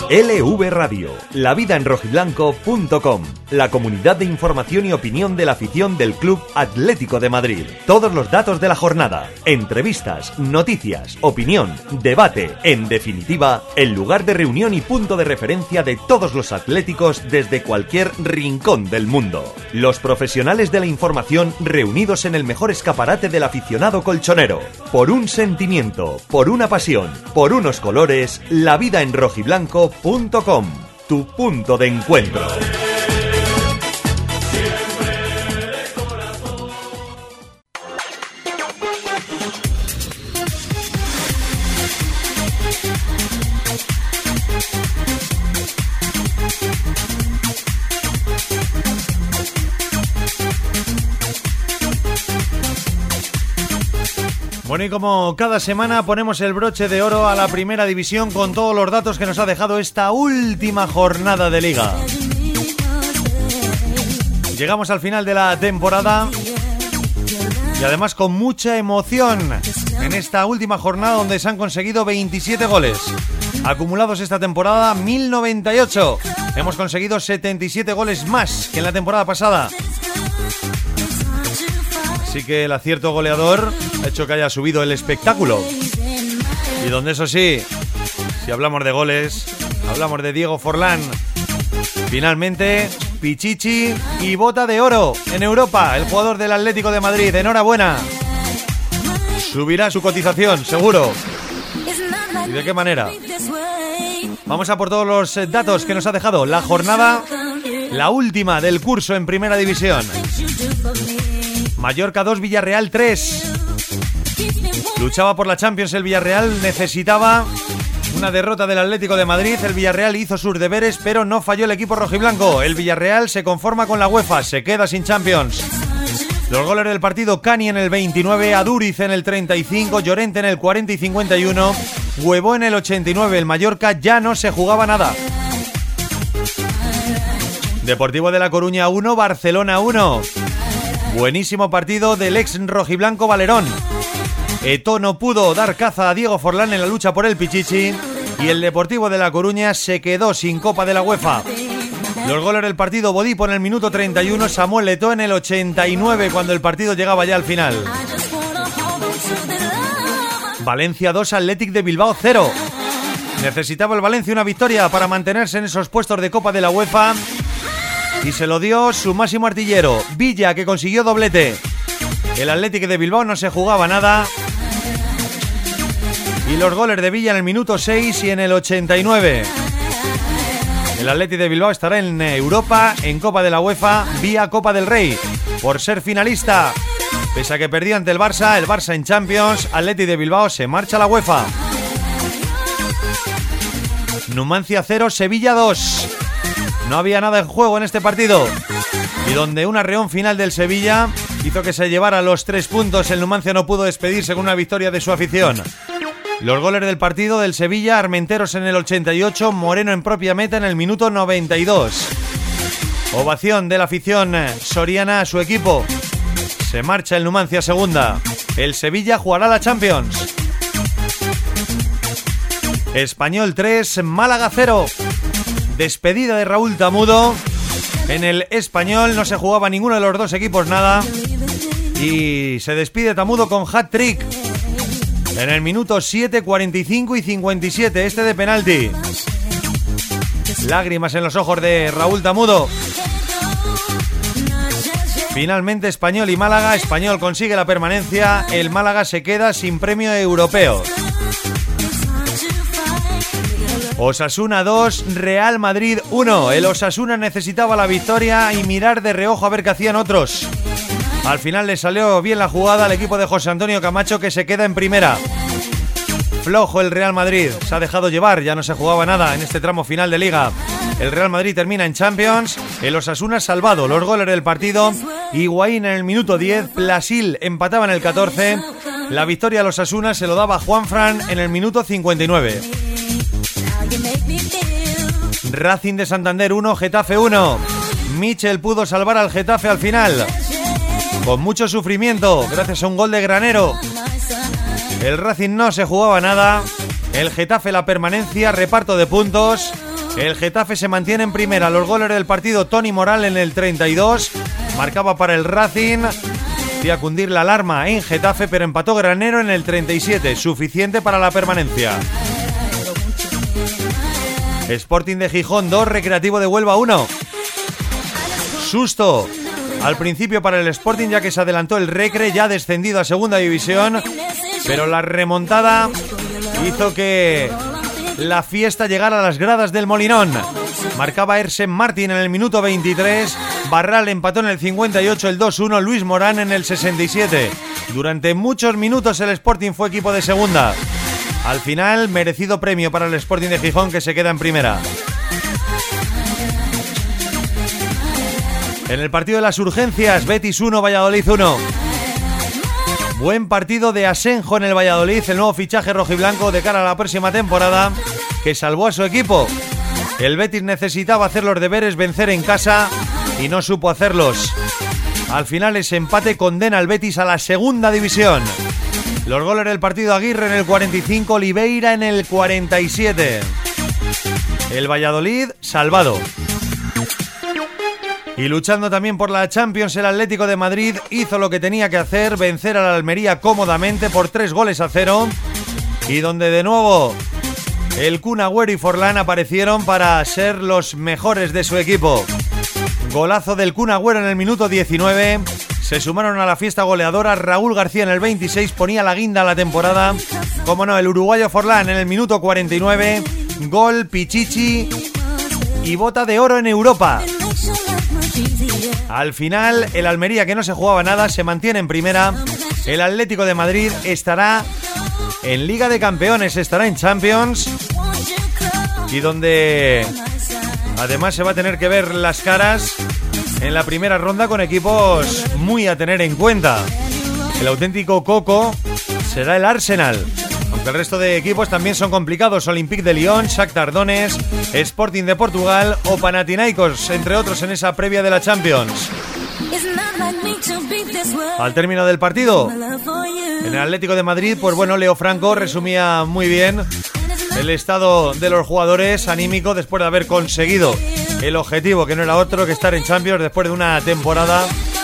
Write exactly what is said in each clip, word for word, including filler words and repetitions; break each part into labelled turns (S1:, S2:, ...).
S1: L V Radio, la vida en rojiblanco punto com, la comunidad de información y opinión de la afición del Club Atlético de Madrid. Todos los datos de la jornada, entrevistas, noticias, opinión, debate, en definitiva, el lugar de reunión y punto de referencia de todos los atléticos desde cualquier rincón del mundo. Los profesionales de la información reunidos en el mejor escaparate del aficionado colchonero. Por un sentimiento, por una pasión, por unos colores, la vida en rojiblanco punto com, tu punto de encuentro. Bueno, y como cada semana ponemos el broche de oro a la primera división con todos los datos que nos ha dejado esta última jornada de liga. Llegamos al final de la temporada y además con mucha emoción en esta última jornada donde se han conseguido veintisiete goles. Acumulados esta temporada, mil noventa y ocho. Hemos conseguido setenta y siete goles más que en la temporada pasada. Así que el acierto goleador ha hecho que haya subido el espectáculo. Y donde eso sí, si hablamos de goles, hablamos de Diego Forlán. Finalmente, Pichichi y bota de oro en Europa, el jugador del Atlético de Madrid. Enhorabuena. Subirá su cotización, seguro. ¿Y de qué manera? Vamos a por todos los datos que nos ha dejado la jornada, la última del curso en Primera División. Mallorca dos, Villarreal tres. Luchaba por la Champions el Villarreal, necesitaba una derrota del Atlético de Madrid. El Villarreal hizo sus deberes, pero no falló el equipo rojiblanco. El Villarreal se conforma con la UEFA, se queda sin Champions. Los goles del partido: Cani en el veintinueve, Aduriz en el treinta y cinco, Llorente en el cuarenta y cincuenta y uno, Huevo en el ochenta y nueve. El Mallorca ya no se jugaba nada. Deportivo de La Coruña uno, Barcelona uno. Buenísimo partido del ex rojiblanco Valerón. Eto'o no pudo dar caza a Diego Forlán en la lucha por el Pichichi y el Deportivo de La Coruña se quedó sin Copa de la UEFA. Los goles del partido: Bodipo en el minuto treinta y uno, Samuel Eto'o en el ochenta y nueve, cuando el partido llegaba ya al final. Valencia dos, Athletic de Bilbao cero. Necesitaba el Valencia una victoria para mantenerse en esos puestos de Copa de la UEFA y se lo dio su máximo artillero, Villa, que consiguió doblete. El Athletic de Bilbao no se jugaba nada. Y los goles de Villa en el minuto seis y en el ochenta y nueve. El Athletic de Bilbao estará en Europa, en Copa de la UEFA, vía Copa del Rey, por ser finalista. Pese a que perdió ante el Barça, el Barça en Champions, Athletic de Bilbao se marcha a la UEFA. Numancia cero, Sevilla dos. No había nada en juego en este partido. Y donde un arreón final del Sevilla hizo que se llevara los tres puntos, el Numancia no pudo despedirse con una victoria de su afición. Los goles del partido del Sevilla: Armenteros en el ochenta y ocho, Moreno en propia meta en el minuto noventa y dos. Ovación de la afición soriana a su equipo. Se marcha el Numancia segunda. El Sevilla jugará la Champions. Español tres, Málaga cero. Despedida de Raúl Tamudo. En el Español no se jugaba ninguno de los dos equipos nada. Y se despide Tamudo con hat-trick. En el minuto siete, cuarenta y cinco y cincuenta y siete, este de penalti. Lágrimas en los ojos de Raúl Tamudo. Finalmente Español y Málaga. Español consigue la permanencia. El Málaga se queda sin premio europeo. Osasuna dos, Real Madrid uno. El Osasuna necesitaba la victoria y mirar de reojo a ver qué hacían otros. Al final le salió bien la jugada al equipo de José Antonio Camacho, que se queda en primera. Flojo el Real Madrid, se ha dejado llevar, ya no se jugaba nada en este tramo final de liga. El Real Madrid termina en Champions, el Osasuna salvado. Los goles del partido: Higuaín en el minuto diez, Plasil empataba en el catorce. La victoria al Osasuna se lo daba Juanfran en el minuto cincuenta y nueve. Racing de Santander uno, Getafe uno. Michel pudo salvar al Getafe al final, con mucho sufrimiento, gracias a un gol de Granero. El Racing no se jugaba nada. El Getafe la permanencia, reparto de puntos.
S2: El Getafe se mantiene en primera. Los goles del partido: Toni Moral en el treinta y dos, marcaba para el Racing, hacía cundir la alarma en Getafe, pero empató Granero en el treinta y siete, suficiente para la permanencia. Sporting de Gijón dos, Recreativo de Huelva uno. Susto al principio para el Sporting, ya que se adelantó el Recre, ya descendido a segunda división, pero la remontada hizo que la fiesta llegara a las gradas del Molinón. Marcaba Ersen Martín en el minuto veintitrés, Barral empató en el cincuenta y ocho el dos uno, Luis Morán en el sesenta y siete. Durante muchos minutos el Sporting fue equipo de segunda. Al final, merecido premio para el Sporting de Gijón, que se queda en primera. En el partido de las urgencias, Betis uno, Valladolid uno. Buen partido de Asenjo en el Valladolid, el nuevo fichaje rojiblanco de cara a la próxima temporada, que salvó a su equipo. El Betis necesitaba hacer los deberes, vencer en casa, y no supo hacerlos. Al final, ese empate condena al Betis a la segunda división. Los goles del partido: Aguirre en el cuarenta y cinco, Oliveira en el cuarenta y siete. El Valladolid salvado. Y luchando también por la Champions, el Atlético de Madrid hizo lo que tenía que hacer, vencer a la Almería cómodamente por tres goles a cero, y donde de nuevo el Kun Agüero y Forlán aparecieron para ser los mejores de su equipo. Golazo del Kun Agüero en el minuto diecinueve. Se sumaron a la fiesta goleadora. Raúl García en el veintiséis ponía la guinda a la temporada. Como no, el uruguayo Forlán en el minuto cuarenta y nueve. Gol, Pichichi y bota de oro en Europa. Al final, el Almería, que no se jugaba nada, se mantiene en primera. El Atlético de Madrid estará en Liga de Campeones, estará en Champions, y donde además se va a tener que ver las caras en la primera ronda con equipos muy a tener en cuenta. El auténtico coco será el Arsenal, aunque el resto de equipos también son complicados: Olympique de Lyon, Shakhtar Donetsk, Sporting de Portugal o Panathinaikos, entre otros, en esa previa de la Champions. Al término del partido, en el Atlético de Madrid, pues bueno, Leo Franco resumía muy bien el estado de los jugadores anímico después de haber conseguido el objetivo, que no era otro que estar en Champions después de una temporada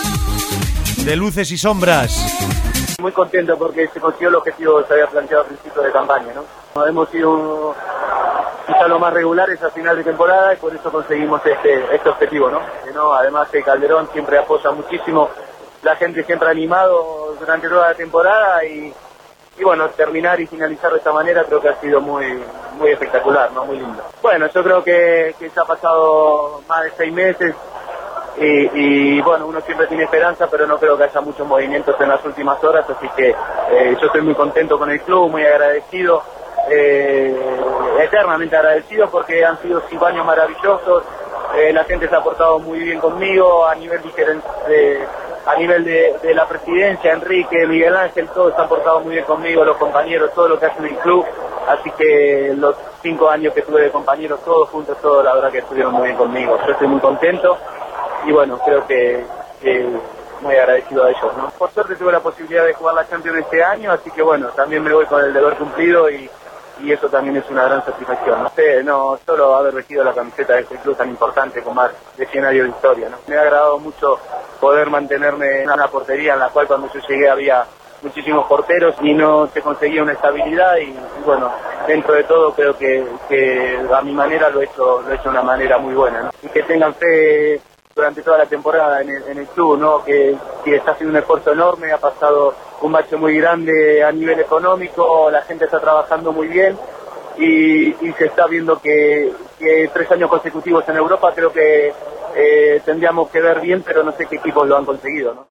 S2: de luces y sombras.
S3: Muy contento porque se consiguió el objetivo que se había planteado al principio de campaña, ¿no? Hemos sido quizá lo más regulares a final de temporada y por eso conseguimos este, este objetivo, ¿no? Que no, además que Calderón siempre apoya muchísimo, la gente siempre ha animado durante toda la temporada y, y bueno, terminar y finalizar de esta manera creo que ha sido muy muy espectacular, ¿no? Muy lindo. Bueno, yo creo que, que se ha pasado más de seis meses y, y bueno, uno siempre tiene esperanza, pero no creo que haya muchos movimientos en las últimas horas, así que eh, yo estoy muy contento con el club, muy agradecido, eh, eternamente agradecido porque han sido cinco años maravillosos, eh, la gente se ha portado muy bien conmigo a nivel diferente. Eh, A nivel de, de la presidencia, Enrique, Miguel Ángel, todos se han portado muy bien conmigo, los compañeros, todo lo que hace el club. Así que los cinco años que tuve de compañeros, todos juntos, todos, la verdad que estuvieron muy bien conmigo. Yo estoy muy contento y bueno, creo que, que muy agradecido a ellos, ¿no? Por suerte tuve la posibilidad de jugar la Champions este año, así que bueno, también me voy con el deber cumplido y, y eso también es una gran satisfacción. No sé, no solo haber vestido la camiseta de este club tan importante con más de cien años de historia, ¿no? Me ha agradado mucho poder mantenerme en una portería en la cual cuando yo llegué había muchísimos porteros y no se conseguía una estabilidad y, y bueno, dentro de todo creo que, que a mi manera lo he hecho, lo he hecho de una manera muy buena, ¿no? Y que tengan fe durante toda la temporada en el, en el club, ¿no? Que, que está haciendo un esfuerzo enorme, ha pasado un bache muy grande a nivel económico, la gente está trabajando muy bien y, y se está viendo que, que tres años consecutivos en Europa creo que eh, tendríamos que ver bien, pero no sé qué equipos lo han conseguido, ¿no?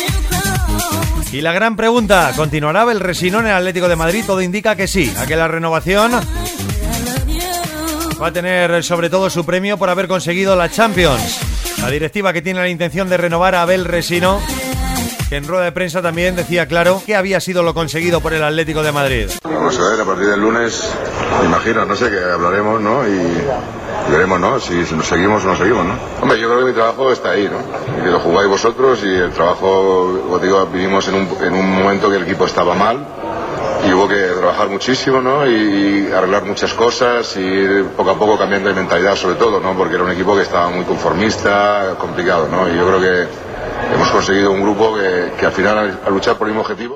S2: Y la gran pregunta, ¿continuará el Resinón en el Atlético de Madrid? Todo indica que sí, a que la renovación va a tener sobre todo su premio por haber conseguido la Champions. La directiva, que tiene la intención de renovar a Abel Resino, que en rueda de prensa también decía claro que había sido lo conseguido por el Atlético de Madrid.
S4: Vamos a ver, a partir del lunes, me imagino, no sé, que hablaremos, ¿no? Y, y veremos, ¿no? Si nos seguimos o no seguimos, ¿no? Hombre, yo creo que mi trabajo está ahí, ¿no? Que lo jugáis vosotros y el trabajo, como digo, vivimos en un, en un momento que el equipo estaba mal y hubo que trabajar muchísimo, ¿no? Y, y arreglar muchas cosas y ir poco a poco cambiando de mentalidad sobre todo, ¿no? Porque era un equipo que estaba muy conformista, complicado, ¿no? Y yo creo que hemos conseguido un grupo que, que al final a luchar por el mismo objetivo.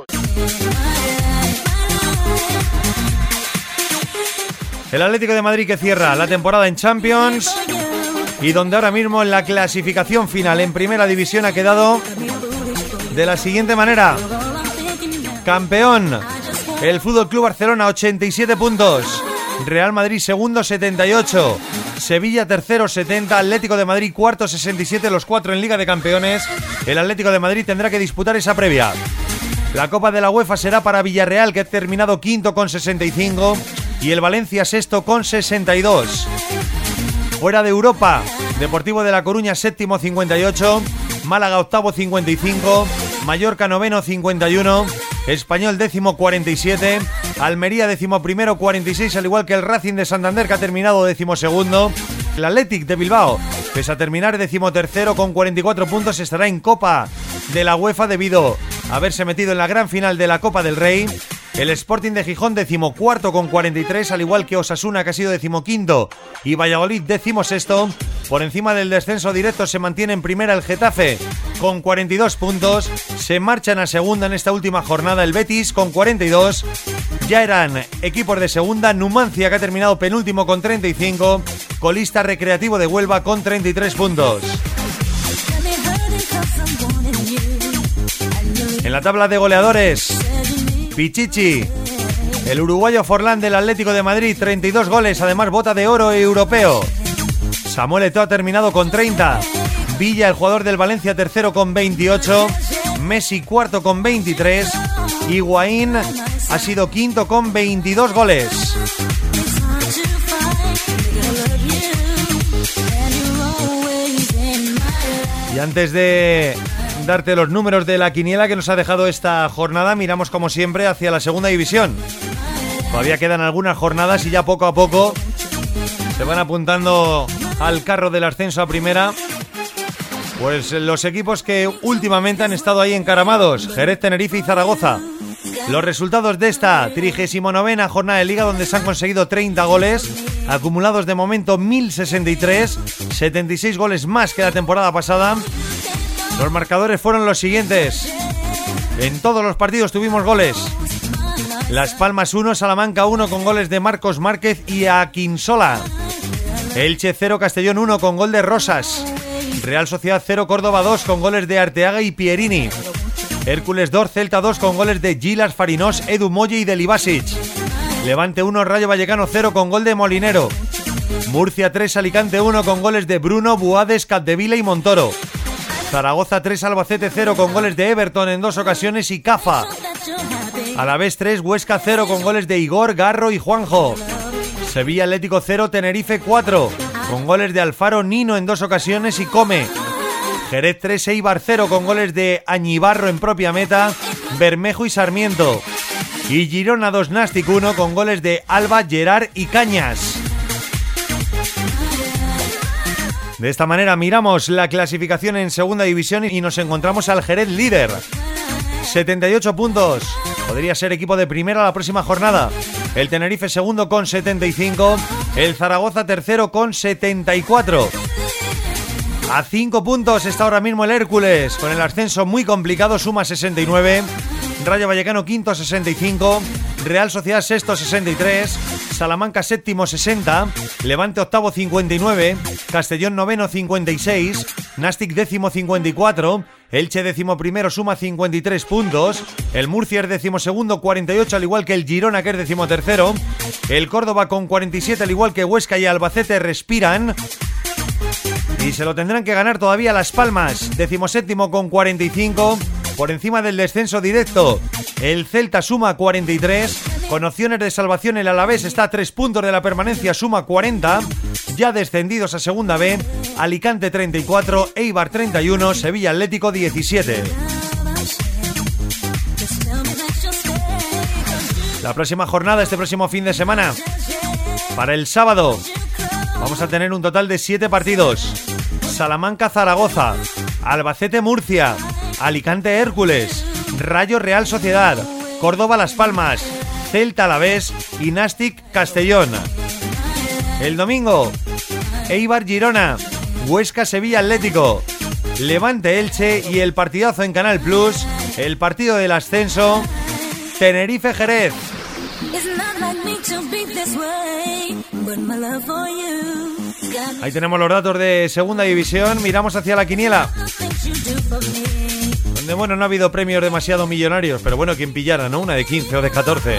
S2: El Atlético de Madrid que cierra la temporada en Champions y donde ahora mismo en la clasificación final en Primera División ha quedado de la siguiente manera. Campeón el F C Barcelona, ochenta y siete puntos. Real Madrid segundo, setenta y ocho. Sevilla tercero, setenta. Atlético de Madrid cuarto, sesenta y siete. Los cuatro en Liga de Campeones. El Atlético de Madrid tendrá que disputar esa previa. La Copa de la UEFA será para Villarreal, que ha terminado quinto con sesenta y cinco. Y el Valencia sexto con sesenta y dos. Fuera de Europa, Deportivo de La Coruña séptimo, cincuenta y ocho. Málaga octavo, cincuenta y cinco. Mallorca noveno, cincuenta y uno. Español décimo, cuarenta y siete. Almería décimo primero, cuarenta y seis, al igual que el Racing de Santander, que ha terminado décimo segundo. El Athletic de Bilbao, pese a terminar décimo tercero con cuarenta y cuatro puntos, estará en Copa de la UEFA debido a haberse metido en la gran final de la Copa del Rey. El Sporting de Gijón decimocuarto con cuarenta y tres, al igual que Osasuna, que ha sido decimoquinto, y Valladolid decimosexto. Por encima del descenso directo se mantiene en primera el Getafe con cuarenta y dos puntos. Se marchan a segunda en esta última jornada el Betis con cuarenta y dos. Ya eran equipos de segunda. Numancia, que ha terminado penúltimo con treinta y cinco. Colista Recreativo de Huelva con treinta y tres puntos. En la tabla de goleadores, Pichichi, el uruguayo Forlán del Atlético de Madrid, treinta y dos goles, además bota de oro europeo. Samuel Eto'o ha terminado con treinta. Villa, el jugador del Valencia, tercero con veintiocho. Messi, cuarto con veintitrés. Higuaín ha sido quinto con veintidós goles. Y antes de darte los números de la quiniela que nos ha dejado esta jornada, miramos como siempre hacia la segunda división. Todavía quedan algunas jornadas y ya poco a poco se van apuntando al carro del ascenso a primera, pues los equipos que últimamente han estado ahí encaramados: Jerez, Tenerife y Zaragoza. Los resultados de esta trigésima novena jornada de Liga, donde se han conseguido treinta goles, acumulados de momento mil sesenta y tres, setenta y seis goles más que la temporada pasada. Los marcadores fueron los siguientes. En todos los partidos tuvimos goles. Las Palmas uno, Salamanca uno con goles de Marcos Márquez y Aquinsola. Elche cero, Castellón uno con gol de Rosas. Real Sociedad cero, Córdoba dos con goles de Arteaga y Pierini. Hércules dos, Celta dos con goles de Gilas, Farinós, Edu Molle y Delibasic. Levante uno, Rayo Vallecano cero con gol de Molinero. Murcia tres, Alicante uno con goles de Bruno, Buades, Capdevila y Montoro. Zaragoza tres, Albacete cero con goles de Everton en dos ocasiones y Cafa. Alavés tres, Huesca cero con goles de Igor, Garro y Juanjo. Sevilla Atlético cero, Tenerife cuatro con goles de Alfaro, Nino en dos ocasiones y Come. Jerez tres, Eibar cero con goles de Añibarro en propia meta, Bermejo y Sarmiento. Y Girona dos, Nastic uno con goles de Alba, Gerard y Cañas. De esta manera miramos la clasificación en segunda división y nos encontramos al Jerez líder, setenta y ocho puntos, podría ser equipo de primera la próxima jornada. El Tenerife segundo con setenta y cinco, el Zaragoza tercero con setenta y cuatro. A cinco puntos está ahora mismo el Hércules, con el ascenso muy complicado, suma sesenta y nueve. Rayo Vallecano quinto, sesenta y cinco. Real Sociedad sexto, sesenta y tres. Salamanca séptimo, sesenta. Levante octavo, cincuenta y nueve. Castellón noveno, cincuenta y seis. Nastic décimo, cincuenta y cuatro. Elche décimo primero, suma cincuenta y tres puntos. El Murcia es décimo segundo, cuarenta y ocho, al igual que el Girona, que es décimo tercero. El Córdoba con cuarenta y siete, al igual que Huesca y Albacete, respiran. Y se lo tendrán que ganar todavía Las Palmas, decimoséptimo con cuarenta y cinco, por encima del descenso directo. El Celta suma cuarenta y tres, con opciones de salvación el Alavés está a tres puntos de la permanencia, suma cuarenta. Ya descendidos a segunda B, Alicante treinta y cuatro, Eibar treinta y uno, Sevilla Atlético diecisiete. La próxima jornada, este próximo fin de semana, para el sábado, vamos a tener un total de siete partidos. Salamanca-Zaragoza, Albacete-Murcia, Alicante-Hércules, Rayo Real Sociedad, Córdoba-Las Palmas, Celta Alavés y Nàstic Castellón. El domingo, Eibar Girona, Huesca Sevilla Atlético, Levante Elche y el partidazo en Canal Plus, el partido del ascenso, Tenerife Jerez. Ahí tenemos los datos de segunda división. Miramos hacia la quiniela, donde bueno, no ha habido premios demasiado millonarios, pero bueno, quien pillara, ¿no? Una de quince o de catorce.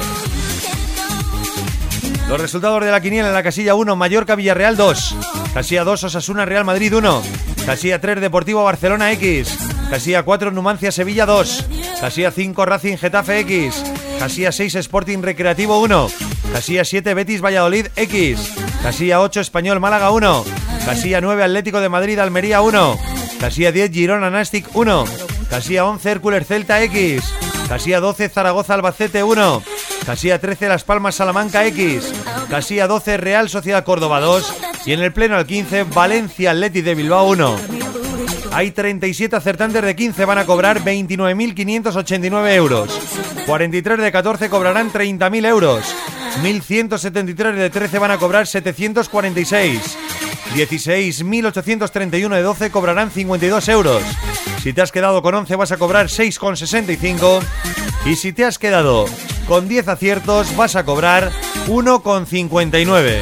S2: Los resultados de la quiniela en la casilla uno, Mallorca Villarreal dos, casilla dos, Osasuna Real Madrid uno, casilla tres, Deportivo Barcelona X, casilla cuatro, Numancia Sevilla dos, casilla cinco, Racing Getafe X, casilla seis, Sporting Recreativo uno, casilla siete, Betis Valladolid X, casilla ocho, Español Málaga uno, casilla nueve, Atlético de Madrid Almería uno, casilla diez, Girona Nàstic uno, casilla once, Hércules Celta X, casilla doce, Zaragoza Albacete uno, casilla trece, Las Palmas Salamanca X, casilla doce, Real Sociedad Córdoba dos y en el pleno al quince, Valencia Athletic de Bilbao uno. Hay treinta y siete acertantes de quince, van a cobrar veintinueve mil quinientos ochenta y nueve euros. cuarenta y tres de catorce cobrarán treinta mil euros. mil ciento setenta y tres de trece van a cobrar setecientos cuarenta y seis. dieciséis mil ochocientos treinta y uno de doce cobrarán cincuenta y dos euros. Si te has quedado con once vas a cobrar seis con sesenta y cinco. Y si te has quedado con diez aciertos vas a cobrar uno con cincuenta y nueve.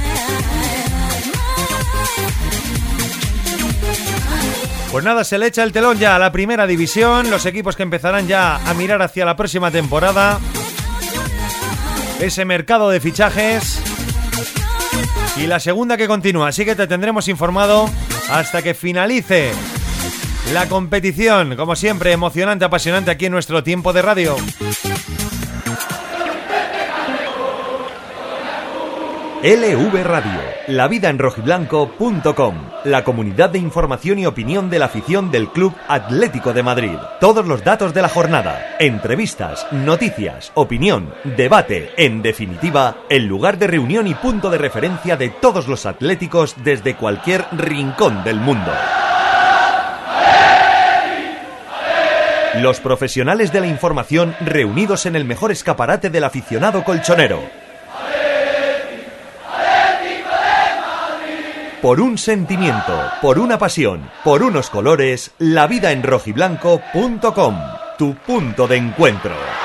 S2: Pues nada, se le echa el telón ya a la primera división. Los equipos que empezarán ya a mirar hacia la próxima temporada. Ese mercado de fichajes. Y la segunda que continúa. Así que te tendremos informado hasta que finalice la competición. Como siempre, emocionante, apasionante aquí en nuestro tiempo de radio.
S1: L V Radio, la vida en rojiblanco punto com, la comunidad de información y opinión de la afición del Club Atlético de Madrid. Todos los datos de la jornada, entrevistas, noticias, opinión, debate, en definitiva, el lugar de reunión y punto de referencia de todos los atléticos desde cualquier rincón del mundo. Los profesionales de la información reunidos en el mejor escaparate del aficionado colchonero. Por un sentimiento, por una pasión, por unos colores, la vida en rojiblanco punto com, tu punto de encuentro.